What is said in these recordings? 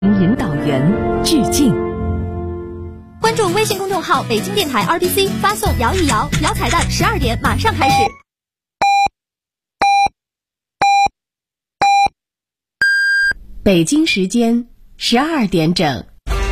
引导员致敬。 关注微信公众号北京电台 RTC， 发送摇一摇，摇彩蛋12点马上开始。 北京时间12点整。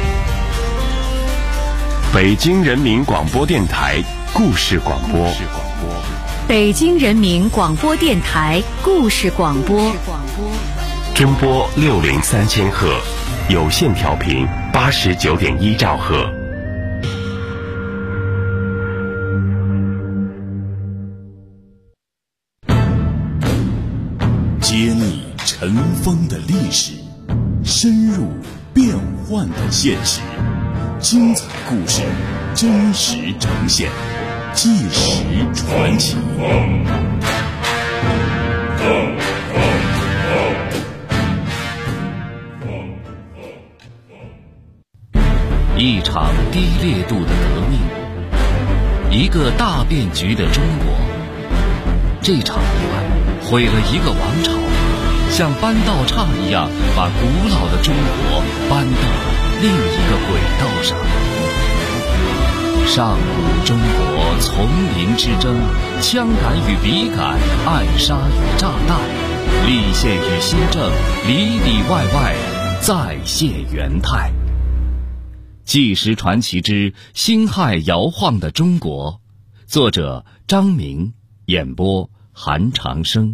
北京人民广播电台故事广播。 北京人民广播电台故事广播。 中波603千赫，有线调频89.1兆赫。 揭秘尘封的历史，深入变幻的现实，精彩故事真实呈现，纪实传奇。 一场低烈度的革命，一个大变局的中国。这场意外毁了一个王朝，像搬道岔一样把古老的中国搬到了另一个轨道上。上古中国丛林之争，枪杆与笔杆，暗杀与炸弹，立宪与新政，里里外外再现元泰。纪实传奇之辛亥摇晃的中国，作者张明，演播韩长生。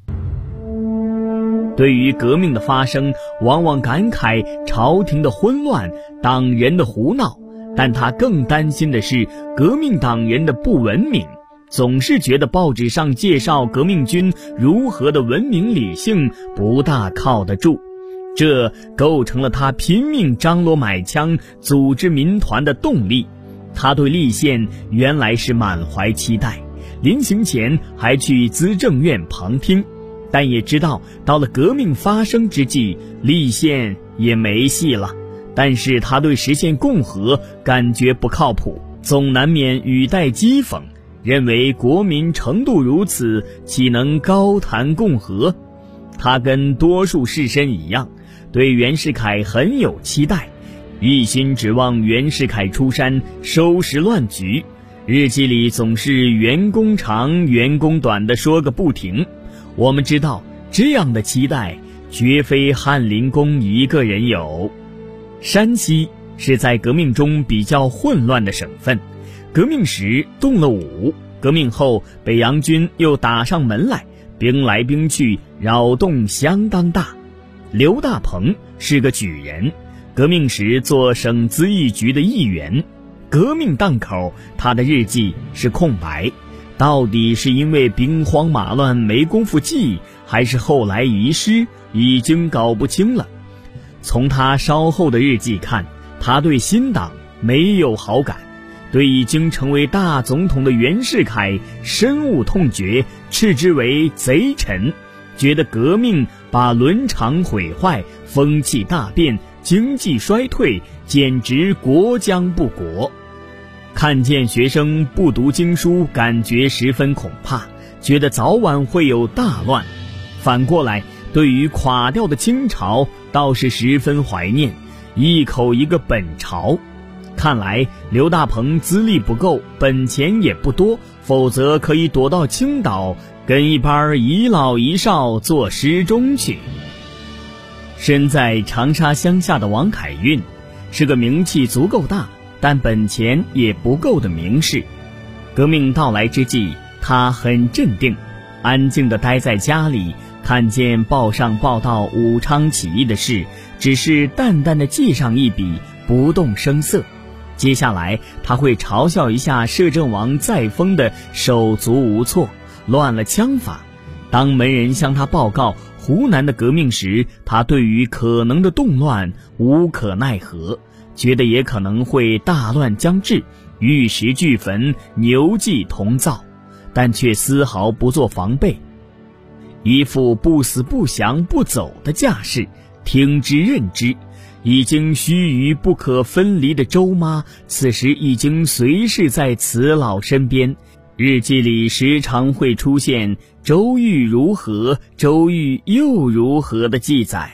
对于革命的发生，往往感慨朝廷的混乱，党人的胡闹，但他更担心的是革命党人的不文明，总是觉得报纸上介绍革命军如何的文明理性不大靠得住，这构成了他拼命张罗买枪组织民团的动力。他对立宪原来是满怀期待，临行前还去资政院旁听，但也知道到了革命发生之际，立宪也没戏了。但是他对实现共和感觉不靠谱，总难免语带讥讽，认为国民程度如此，岂能高谈共和？他跟多数士绅一样，对袁世凯很有期待，一心指望袁世凯出山收拾乱局，日记里总是袁公长袁公短的说个不停。我们知道这样的期待绝非翰林公一个人有。山西是在革命中比较混乱的省份，革命时动了武，革命后北洋军又打上门来，兵来兵去，扰动相当大。刘大鹏是个举人，革命时做省咨议局的议员，革命档口他的日记是空白，到底是因为兵荒马乱没工夫记，还是后来遗失，已经搞不清了。从他稍后的日记看，他对新党没有好感，对已经成为大总统的袁世凯深恶痛绝，斥之为贼臣，觉得革命把伦常毁坏，风气大变，经济衰退，简直国将不国。看见学生不读经书，感觉十分恐怕，觉得早晚会有大乱。反过来，对于垮掉的清朝倒是十分怀念，一口一个本朝。看来刘大鹏资历不够，本钱也不多，否则可以躲到青岛跟一班遗老遗少做师中去。身在长沙乡下的王凯运是个名气足够大，但本钱也不够的名士。革命到来之际，他很镇定，安静地待在家里，看见报上报道武昌起义的事，只是淡淡地记上一笔，不动声色。接下来他会嘲笑一下摄政王载沣的手足无措，乱了枪法。当门人向他报告湖南的革命时，他对于可能的动乱无可奈何，觉得也可能会大乱将至，玉石俱焚，牛祭同灶，但却丝毫不做防备，一副不死不降不走的架势，听之任之。已经须臾不可分离的周妈，此时已经随侍在慈老身边。日记里时常会出现周玉如何，周玉又如何的记载。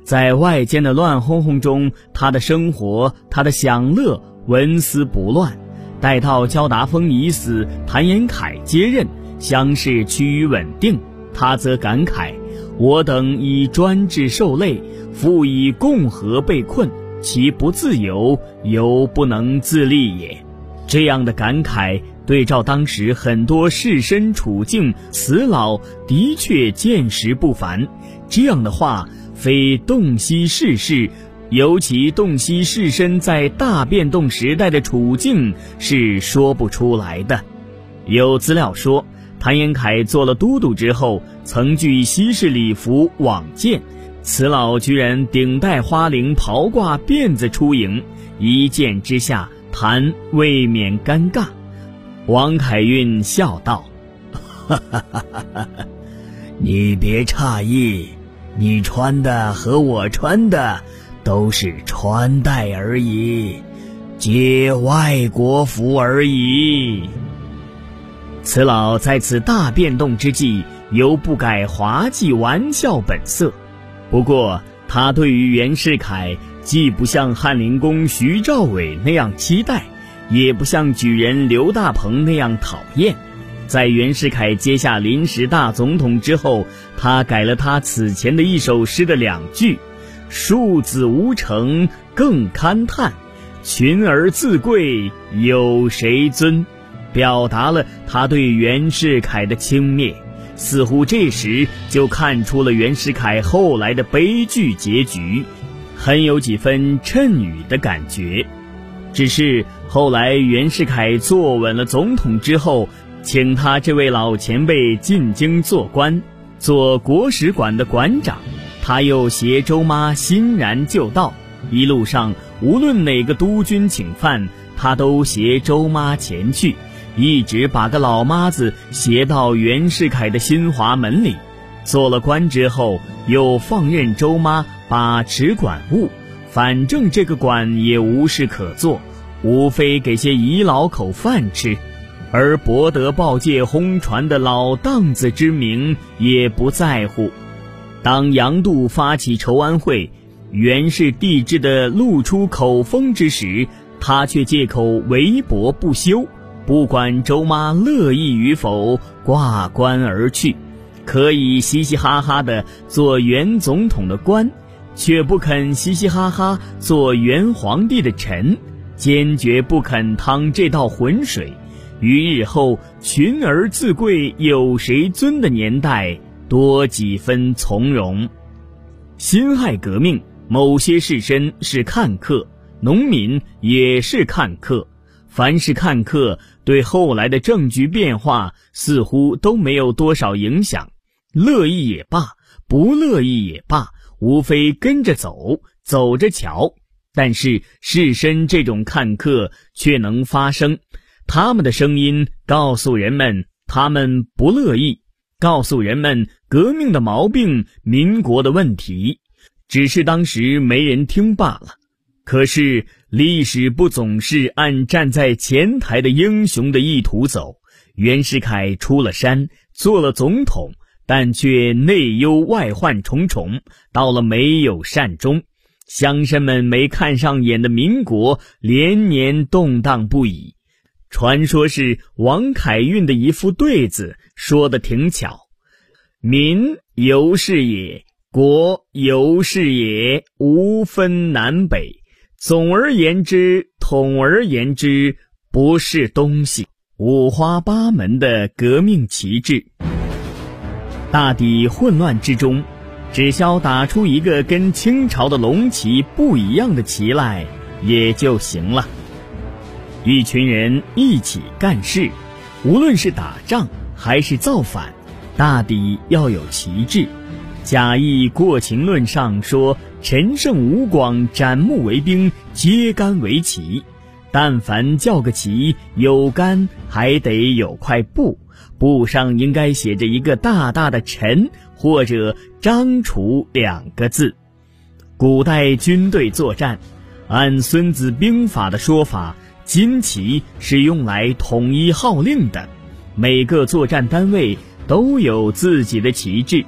在外间的乱哄哄中，他的生活，他的享乐纹丝不乱。待到焦达峰已死，谭延闿接任，乡事趋于稳定，他则感慨：我等以专制受累，复以共和被困，其不自由，犹不能自立也。这样的感慨对照当时很多士绅处境，此老的确见识不凡。这样的话非洞悉世事，尤其洞悉士绅在大变动时代的处境是说不出来的。有资料说，谭延闿做了都督之后，曾具西式礼服往见，此老居然顶戴花翎，袍挂辫子出迎，一见之下，谭未免尴尬。王凯运笑道：哈哈哈哈，你别诧异，你穿的和我穿的都是穿戴而已，皆外国服而已。此老在此大变动之际，犹不改滑稽玩笑本色。不过他对于袁世凯既不像翰林公徐兆伟那样期待，也不像举人刘大鹏那样讨厌。在袁世凯接下临时大总统之后，他改了他此前的一首诗的2句：庶子无成更堪叹，群儿自贵有谁尊，表达了他对袁世凯的轻蔑。似乎这时就看出了袁世凯后来的悲剧结局，很有几分谶语的感觉。只是后来袁世凯坐稳了总统之后，请他这位老前辈进京做官，做国史馆的馆长，他又携周妈欣然就到，一路上无论哪个督军请饭，他都携周妈前去，一直把个老妈子携到袁世凯的新华门里。做了官之后，又放任周妈把持馆务，反正这个馆也无事可做，无非给些遗老口饭吃，而博得报界轰传的老荡子之名也不在乎。当杨度发起筹安会，袁氏帝制的露出口风之时，他却借口围博不休，不管周妈乐意与否，挂冠而去，可以嘻嘻哈哈地做袁总统的官，却不肯嘻嘻哈哈做袁皇帝的臣，坚决不肯趟这道浑水，于日后群儿自贵有谁尊的年代多几分从容。辛亥革命，某些士绅是看客，农民也是看客，凡是看客，对后来的政局变化似乎都没有多少影响，乐意也罢，不乐意也罢，无非跟着走，走着瞧。但是士绅这种看客却能发声，他们的声音告诉人们他们不乐意，告诉人们革命的毛病，民国的问题，只是当时没人听罢了。可是历史不总是按站在前台的英雄的意图走，袁世凯出了山，做了总统，但却内忧外患重重，到了没有善终。乡绅们没看上眼的民国连年动荡不已。传说是王凯运的一副对子说得挺巧：民由是也，国由是也，无分南北，总而言之，统而言之，不是东西。五花八门的革命旗帜，大抵混乱之中，只消打出一个跟清朝的龙旗不一样的旗来也就行了。一群人一起干事，无论是打仗还是造反，大抵要有旗帜。贾谊过秦论上说，陈胜吴广斩木为兵，揭竿为旗。但凡叫个旗，有竿还得有块布，布上应该写着一个大大的陈或者张楚2个字。古代军队作战，按孙子兵法的说法，金旗是用来统一号令的，每个作战单位都有自己的旗帜，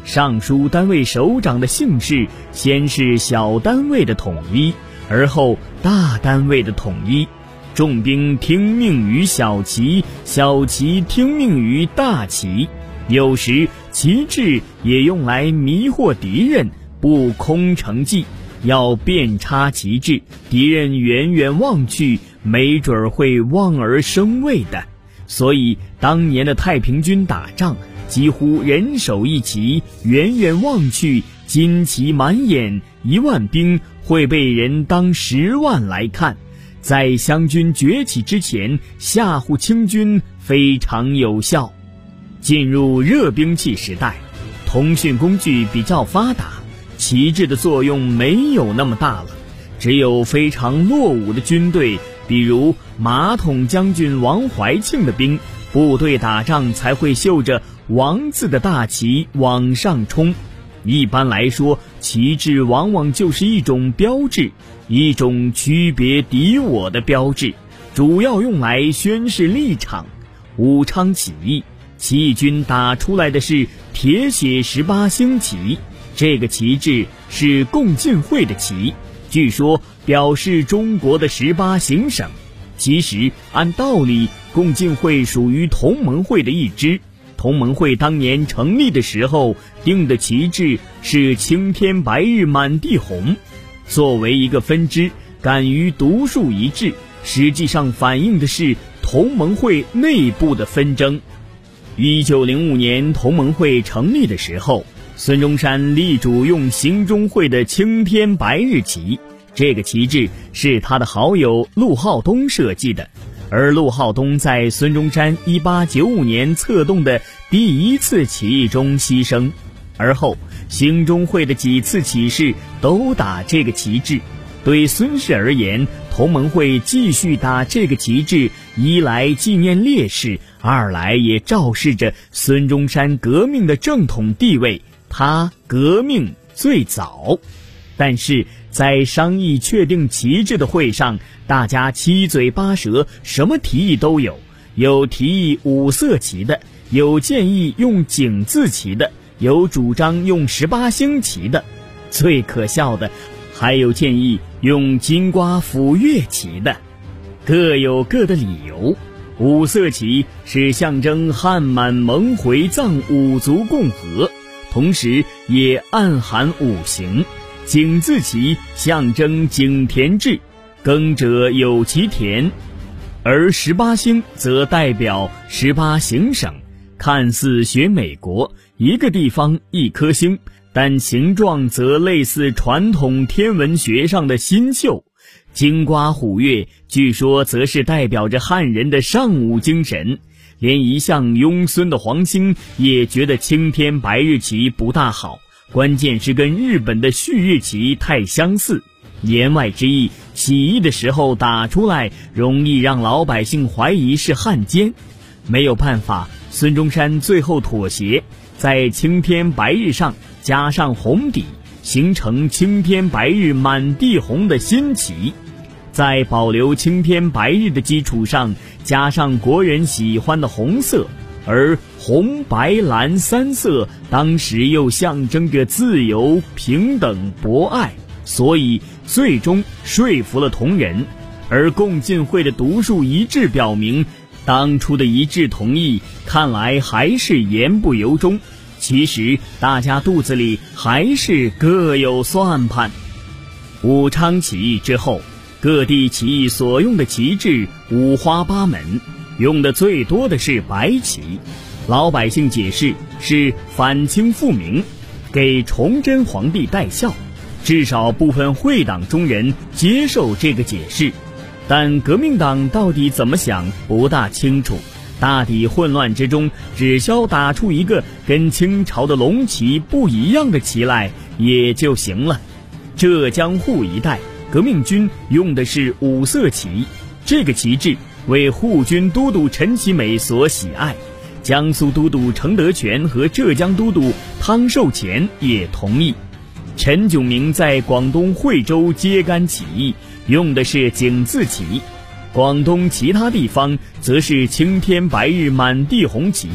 上书单位首长的姓氏先是小单位的统一，而后大单位的统一。重兵听命于小旗，小旗听命于大旗。有时旗帜也用来迷惑敌人，不空城计，要遍插旗帜，敌人远远望去，没准会望而生畏的。所以当年的太平军打仗，几乎人手一旗，远远望去，旌旗满眼，1万兵会被人当10万来看。在湘军崛起之前，吓唬清军非常有效。进入热兵器时代，通讯工具比较发达，旗帜的作用没有那么大了。只有非常落伍的军队，比如马桶将军王怀庆的兵，部队打仗才会绣着王字的大旗往上冲。一般来说，旗帜往往就是一种标志，一种区别敌我的标志，主要用来宣示立场。武昌起义，起义军打出来的是铁血18星旗，这个旗帜是共进会的旗，据说表示中国的18行省。其实按道理，共进会属于同盟会的一支。同盟会当年成立的时候定的旗帜是青天白日满地红，作为一个分支，敢于独树一帜，实际上反映的是同盟会内部的纷争。1905年同盟会成立的时候，孙中山力主用兴中会的青天白日旗，这个旗帜是他的好友陆浩东设计的。而陆浩东在孙中山1895年策动的第一次起义中牺牲，而后兴中会的几次起事都打这个旗帜。对孙氏而言，同盟会继续打这个旗帜，一来纪念烈士，二来也昭示着孙中山革命的正统地位，他革命最早。但是在商议确定旗帜的会上，大家七嘴八舌，什么提议都有，有提议5色旗的，有建议用井字旗的，有主张用18星旗的，最可笑的还有建议用金瓜斧钺旗的，各有各的理由。5色旗是象征汉满蒙回藏5族共和，同时也暗含5行。井字旗象征井田制，耕者有其田，而18星则代表18行省，看似学美国，一个地方一颗星，但形状则类似传统天文学上的星宿。金瓜虎月据说则是代表着汉人的尚武精神，连一向庸孙的黄兴也觉得青天白日旗不大好，关键是跟日本的旭日旗太相似。言外之意，起义的时候打出来，容易让老百姓怀疑是汉奸。没有办法，孙中山最后妥协，在青天白日上加上红底，形成青天白日满地红的新旗。在保留青天白日的基础上，加上国人喜欢的红色，而红白蓝3色当时又象征着自由、平等、博爱，所以最终说服了同仁。而共进会的独树一帜表明，当初的一致同意看来还是言不由衷，其实大家肚子里还是各有算盘。武昌起义之后，各地起义所用的旗帜五花八门，用的最多的是白旗。老百姓解释是反清复明，给崇祯皇帝戴孝，至少部分会党中人接受这个解释。但革命党到底怎么想不大清楚，大抵混乱之中只消打出一个跟清朝的龙旗不一样的旗来也就行了。浙江沪一带革命军用的是5色旗，这个旗帜为沪军都督陈其美所喜爱，江苏都督程德全和浙江都督汤寿乾也同意。陈炯明在广东惠州揭竿起义，用的是井字旗，广东其他地方则是青天白日满地红旗。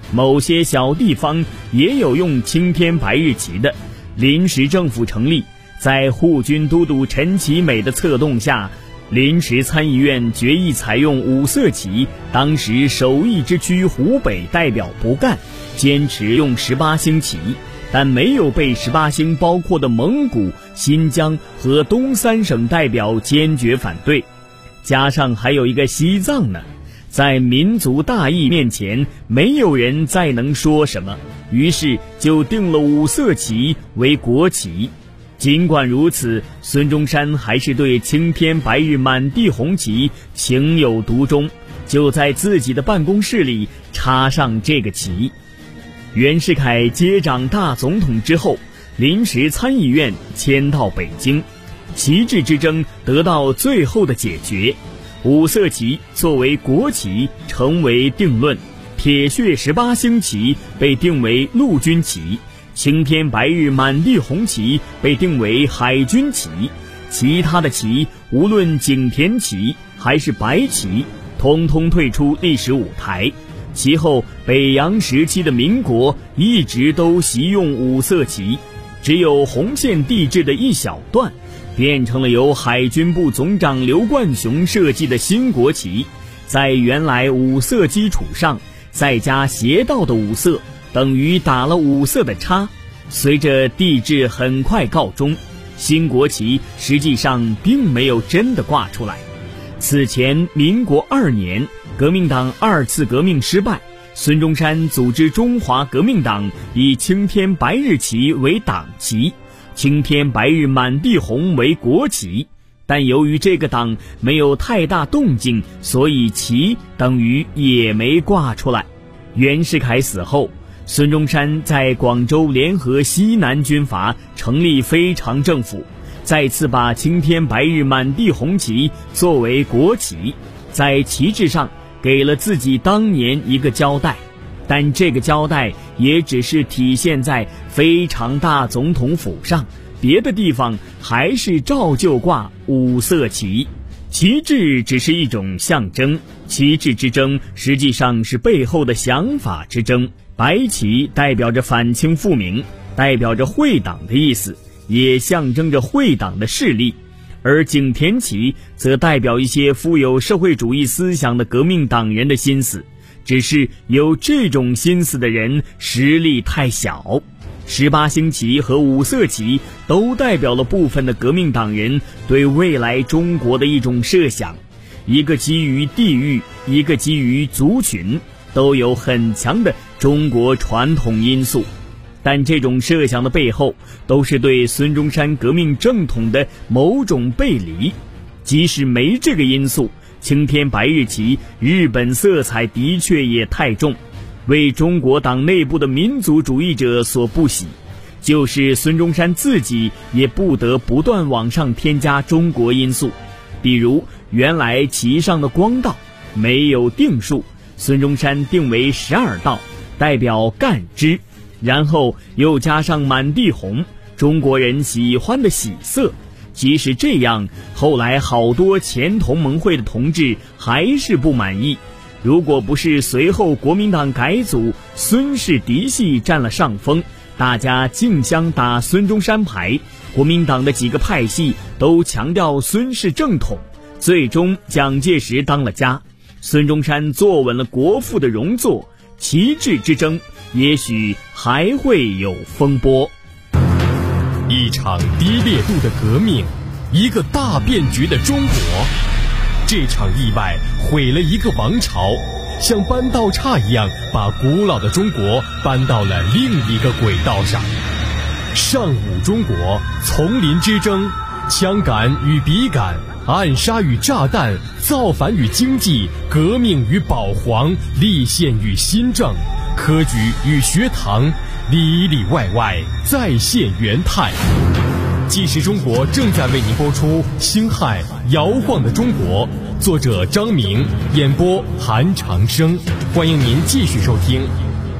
某些小地方也有用青天白日旗的。临时政府成立，在护军都督陈其美的策动下，临时参议院决议采用五色旗。当时首义之区湖北代表不干，坚持用18星旗，但没有被18星包括的蒙古、新疆和东3省代表坚决反对。加上还有一个西藏呢，在民族大义面前，没有人再能说什么，于是就定了五色旗为国旗。尽管如此，孙中山还是对青天白日满地红旗情有独钟，就在自己的办公室里插上这个旗。袁世凯接掌大总统之后，临时参议院迁到北京，旗帜之争得到最后的解决，五色旗作为国旗成为定论，铁血18星旗被定为陆军旗，青天白日满地红旗被定为海军旗，其他的旗无论景田旗还是白旗，通通退出历史舞台。其后北洋时期的民国一直都习用五色旗，只有红线地质的一小段变成了由海军部总长刘冠雄设计的新国旗，在原来五色基础上再加斜道的五色，等于打了5色的叉。随着帝制很快告终，新国旗实际上并没有真的挂出来。此前民国2年，革命党2次革命失败，孙中山组织中华革命党，以青天白日旗为党旗，青天白日满地红为国旗。但由于这个党没有太大动静，所以旗等于也没挂出来。袁世凯死后，孙中山在广州联合西南军阀，成立非常政府，再次把青天白日满地红旗作为国旗，在旗帜上给了自己当年一个交代，但这个交代也只是体现在非常大总统府上，别的地方还是照旧挂五色旗。旗帜只是一种象征，旗帜之争实际上是背后的想法之争。白旗代表着反清复明，代表着会党的意思，也象征着会党的势力，而景田旗则代表一些富有社会主义思想的革命党人的心思，只是有这种心思的人实力太小。18星旗和五色旗都代表了部分的革命党人对未来中国的一种设想，一个基于地域，一个基于族群，都有很强的中国传统因素，但这种设想的背后都是对孙中山革命正统的某种背离。即使没这个因素，青天白日旗日本色彩的确也太重，为中国党内部的民族主义者所不喜，就是孙中山自己也不得不断往上添加中国因素。比如原来旗上的光道没有定数，孙中山定为12道，代表干支，然后又加上满地红，中国人喜欢的喜色。即使这样，后来好多前同盟会的同志还是不满意。如果不是随后国民党改组，孙氏嫡系占了上风，大家竞相打孙中山牌，国民党的几个派系都强调孙氏正统，最终蒋介石当了家，孙中山坐稳了国父的荣座，旗帜之争也许还会有风波。 一场低烈度的革命，一个大变局的中国。这场意外毁了一个王朝，像搬道岔一样把古老的中国搬到了另一个轨道上。上午中国，丛林之争，枪杆与笔杆，暗杀与炸弹，造反与经济，革命与保皇，立宪与新政，科举与学堂，里里外外再现元泰。纪实中国正在为您播出《辛亥摇晃的中国》，作者张明，演播韩长生。欢迎您继续收听。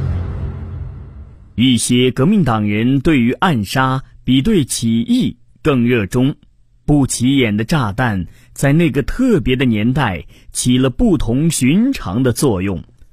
一些革命党人对于暗杀比对起义更热衷，不起眼的炸弹在那个特别的年代起了不同寻常的作用。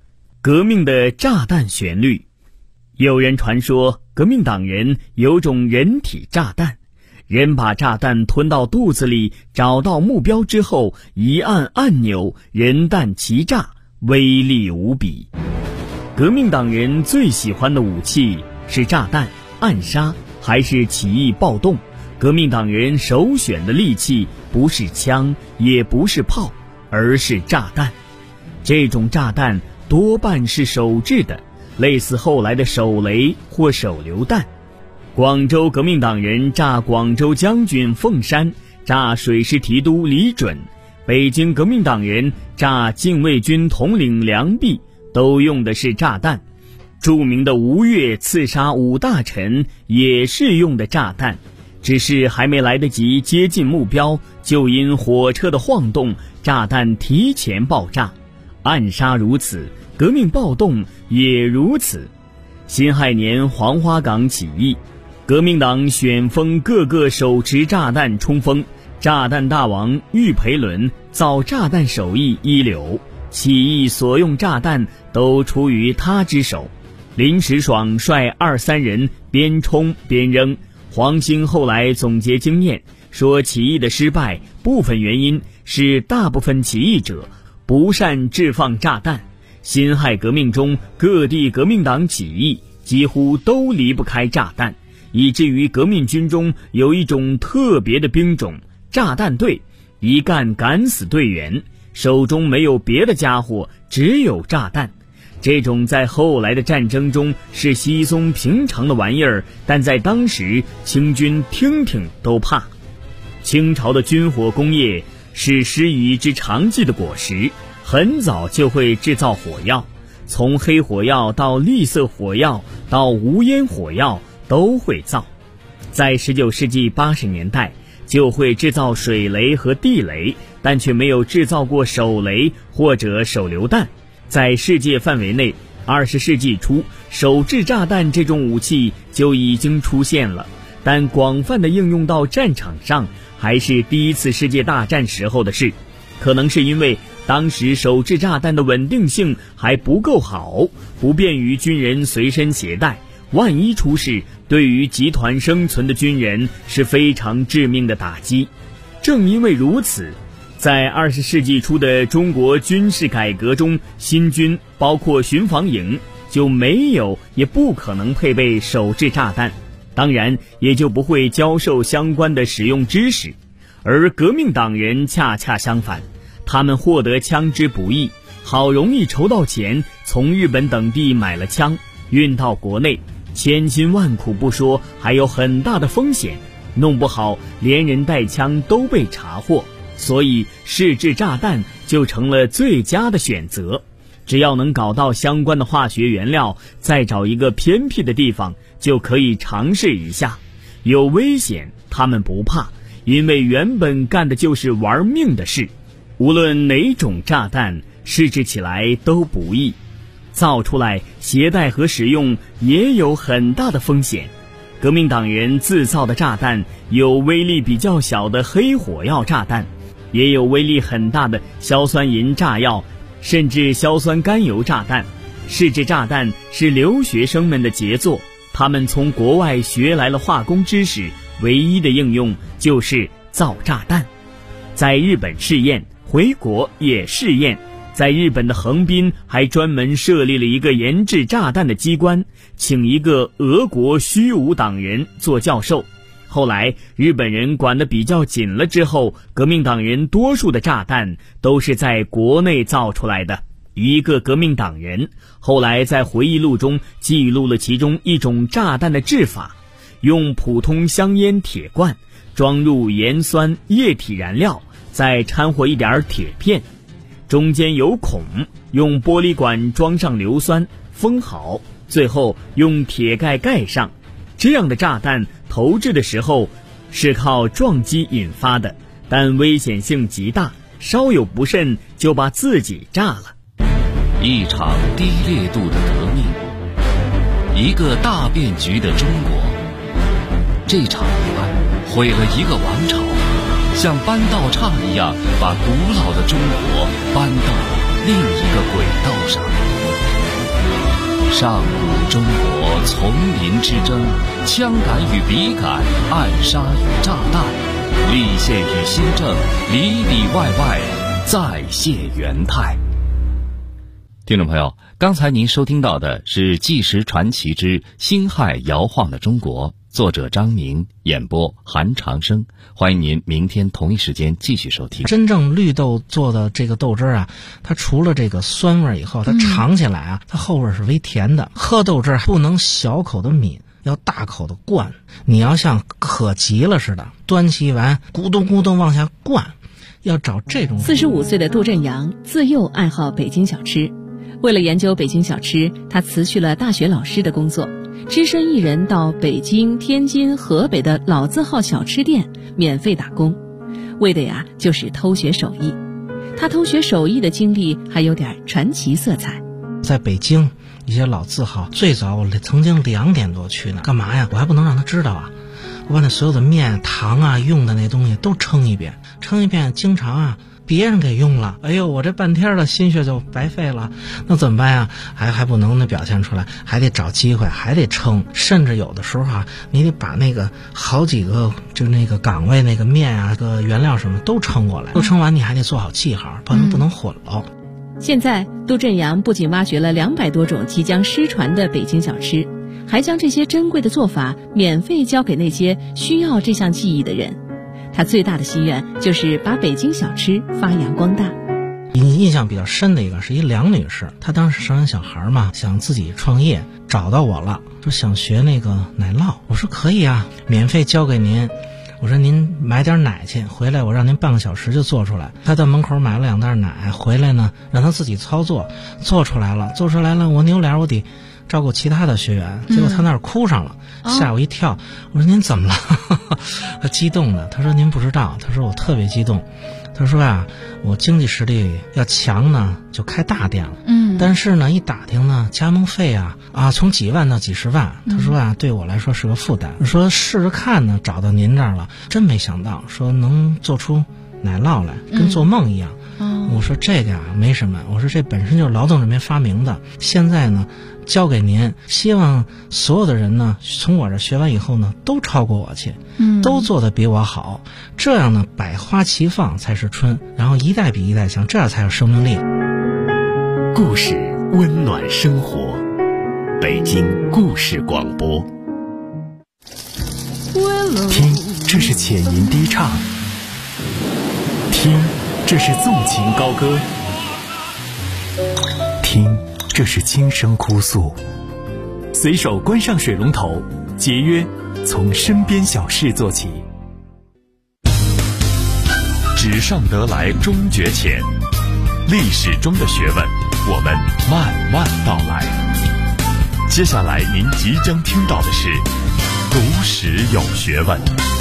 革命的炸弹旋律。有人传说，革命党人有种人体炸弹，人把炸弹吞到肚子里，找到目标之后，一按按钮，人弹齐炸，威力无比。革命党人最喜欢的武器是炸弹、暗杀还是起义暴动？革命党人首选的利器不是枪，也不是炮，而是炸弹。这种炸弹多半是手制的，类似后来的手雷或手榴弹。广州革命党人炸广州将军凤山，炸水师提督李准；北京革命党人炸禁卫军统领梁璧，都用的是炸弹。著名的吴越刺杀5大臣也是用的炸弹，只是还没来得及接近目标，就因火车的晃动，炸弹提前爆炸。暗杀如此，革命暴动也如此。辛亥年黄花岗起义，革命党选封各个手持炸弹冲锋，炸弹大王郁培伦造炸弹手艺一流，起义所用炸弹都出于他之手。林时爽率2-3人边冲边扔。黄兴后来总结经验，说起义的失败部分原因是大部分起义者不善置放炸弹。辛亥革命中各地革命党起义几乎都离不开炸弹，以至于革命军中有一种特别的兵种炸弹队，一干赶死队员，手中没有别的家伙，只有炸弹。这种在后来的战争中是稀松平常的玩意儿，但在当时清军听听都怕。清朝的军火工业是师夷之长技的果实，很早就会制造火药，从黑火药到绿色火药到无烟火药都会造。在19世纪80年代就会制造水雷和地雷，但却没有制造过手雷或者手榴弹。在世界范围内，20世纪初手制炸弹这种武器就已经出现了，但广泛的应用到战场上还是第一次世界大战时候的事。可能是因为当时手制炸弹的稳定性还不够好，不便于军人随身携带，万一出事，对于集团生存的军人是非常致命的打击。正因为如此，在20世纪初的中国军事改革中，新军包括巡防营就没有也不可能配备手制炸弹，当然也就不会教授相关的使用知识。而革命党人恰恰相反，他们获得枪支不易，好容易筹到钱，从日本等地买了枪，运到国内，千辛万苦不说，还有很大的风险，弄不好连人带枪都被查获。所以试制炸弹就成了最佳的选择，只要能搞到相关的化学原料，再找一个偏僻的地方就可以尝试一下。有危险他们不怕，因为原本干的就是玩命的事。无论哪种炸弹试制起来都不易，造出来携带和使用也有很大的风险。革命党人自造的炸弹有威力比较小的黑火药炸弹，也有威力很大的硝酸银炸药，甚至硝酸甘油炸弹。试制炸弹是留学生们的杰作，他们从国外学来了化工知识，唯一的应用就是造炸弹。在日本试验，回国也试验，在日本的横滨还专门设立了一个研制炸弹的机关，请一个俄国虚无党人做教授。后来日本人管得比较紧了之后，革命党人多数的炸弹都是在国内造出来的。一个革命党人后来在回忆录中记录了其中一种炸弹的制法，用普通香烟铁罐装入盐酸液体燃料，再掺和一点铁片，中间有孔，用玻璃管装上硫酸，封好，最后用铁盖盖上。这样的炸弹投掷的时候是靠撞击引发的，但危险性极大，稍有不慎就把自己炸了。 一场低烈度的革命，一个大变局的中国。这场意外毁了一个王朝，像搬道岔一样把古老的中国搬到了另一个轨道上。 上古中国丛林之争，枪杆与笔杆，暗杀与炸弹，立宪与新政，里里外外再现元泰。听众朋友，刚才您收听到的是《纪实传奇之辛亥摇晃的中国》，作者张明，演播韩长生。欢迎您明天同一时间继续收听。 真正绿豆做的这个豆汁啊，它除了这个酸味以后，它尝起来啊，它后味是微甜的。喝豆汁不能小口的抿，要大口的灌。你要像渴急了似的，端起碗咕咚咕咚往下灌，要找这种。 45岁的杜振阳自幼爱好北京小吃。为了研究北京小吃，他辞去了大学老师的工作，只身一人到北京、天津、河北的老字号小吃店免费打工，为的呀就是偷学手艺。他偷学手艺的经历还有点传奇色彩。 在北京一些老字号，最早我曾经2点多去呢，干嘛呀？我还不能让他知道啊！我把那所有的面、糖啊、用的那东西都称一遍，经常啊别人给用了，哎呦，我这半天的心血就白费了，那怎么办呀？还不能表现出来，还得找机会，还得称，甚至有的时候啊，你得把那个好几个就那个岗位那个面啊、个原料什么都称过来，都称完你还得做好记号，不能混了。 现在杜振阳不仅挖掘了200多种即将失传的北京小吃，还将这些珍贵的做法免费教给那些需要这项技艺的人。他最大的心愿就是把北京小吃发扬光大。 印象比较深的一个是一梁女士，她当时生完小孩嘛，想自己创业，找到我了，说想学那个奶酪。我说可以啊，免费教给您。我说您买点奶去，回来我让您半个小时就做出来。他到门口买了2袋奶，回来呢让他自己操作，做出来了。我扭脸我得照顾其他的学员，结果他那儿哭上了，吓我一跳。我说您怎么了？他激动的，他说您不知道，他说我特别激动。他说啊，我经济实力要强呢，就开大店了。但是呢，一打听呢，加盟费啊从几万到几十万。他说啊，对我来说是个负担。我说试着看呢，找到您这儿了，真没想到说能做出奶酪来，跟做梦一样。我说这个啊没什么，我说这本身就是劳动人民发明的，现在呢交给您，希望所有的人呢从我这学完以后呢都超过我去，都做得比我好，这样呢百花齐放才是春，然后一代比一代强，这样才有生命力。 故事温暖生活，北京故事广播。听，这是浅吟低唱；听，这是纵情高歌；听，这是轻声哭诉。随手关上水龙头，节约从身边小事做起。纸上得来终觉浅，历史中的学问，我们慢慢道来。接下来您即将听到的是读史有学问。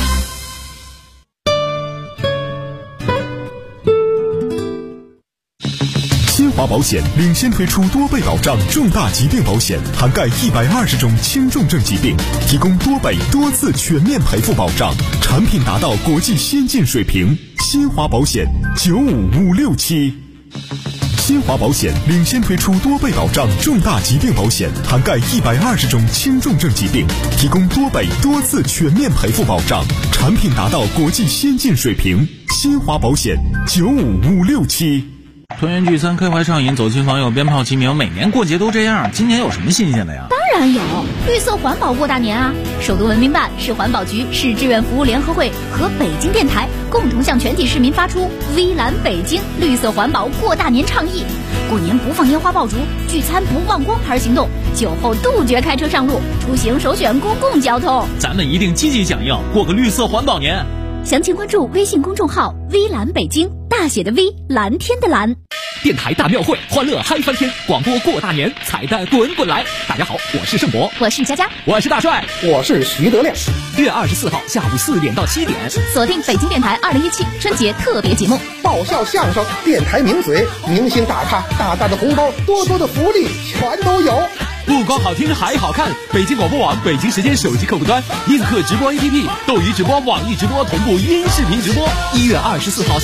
新华保险领先推出多倍保障重大疾病保险，涵盖120种轻重症疾病，提供多倍多次全面赔付保障，产品达到国际先进水平。新华保险95567。新华保险领先推出多倍保障重大疾病保险，涵盖120种轻重症疾病，提供多倍多次全面赔付保障，产品达到国际先进水平。新华保险95567。 团圆聚餐，开怀畅饮，走亲访友，鞭炮齐鸣，每年过节都这样，今年有什么新鲜的呀？ 当然有，绿色环保过大年啊！首都文明办、市环保局、市志愿服务联合会和北京电台共同向全体市民发出微蓝北京绿色环保过大年倡议。过年不放烟花爆竹，聚餐不忘光牌行动，酒后杜绝开车上路，出行首选公共交通。 咱们一定积极响应，过个绿色环保年。 详情关注微信公众号微蓝北京，大写的 V， 蓝天的蓝。 电台大庙会，欢乐嗨翻天，广播过大年，彩蛋滚滚来。大家好，我是盛博， 我是佳佳， 我是大帅， 我是徐德亮。 6月24号下午4点到7点， 锁定北京电台2017春节特别节目， 爆笑相声，电台名嘴，明星大咖，大大的红包，多多的福利，全都有。 不光好听还好看，北京广播网北京时间手机客户端、映客直播 APP、斗鱼直播、网易直播同步音视频直播。1月24号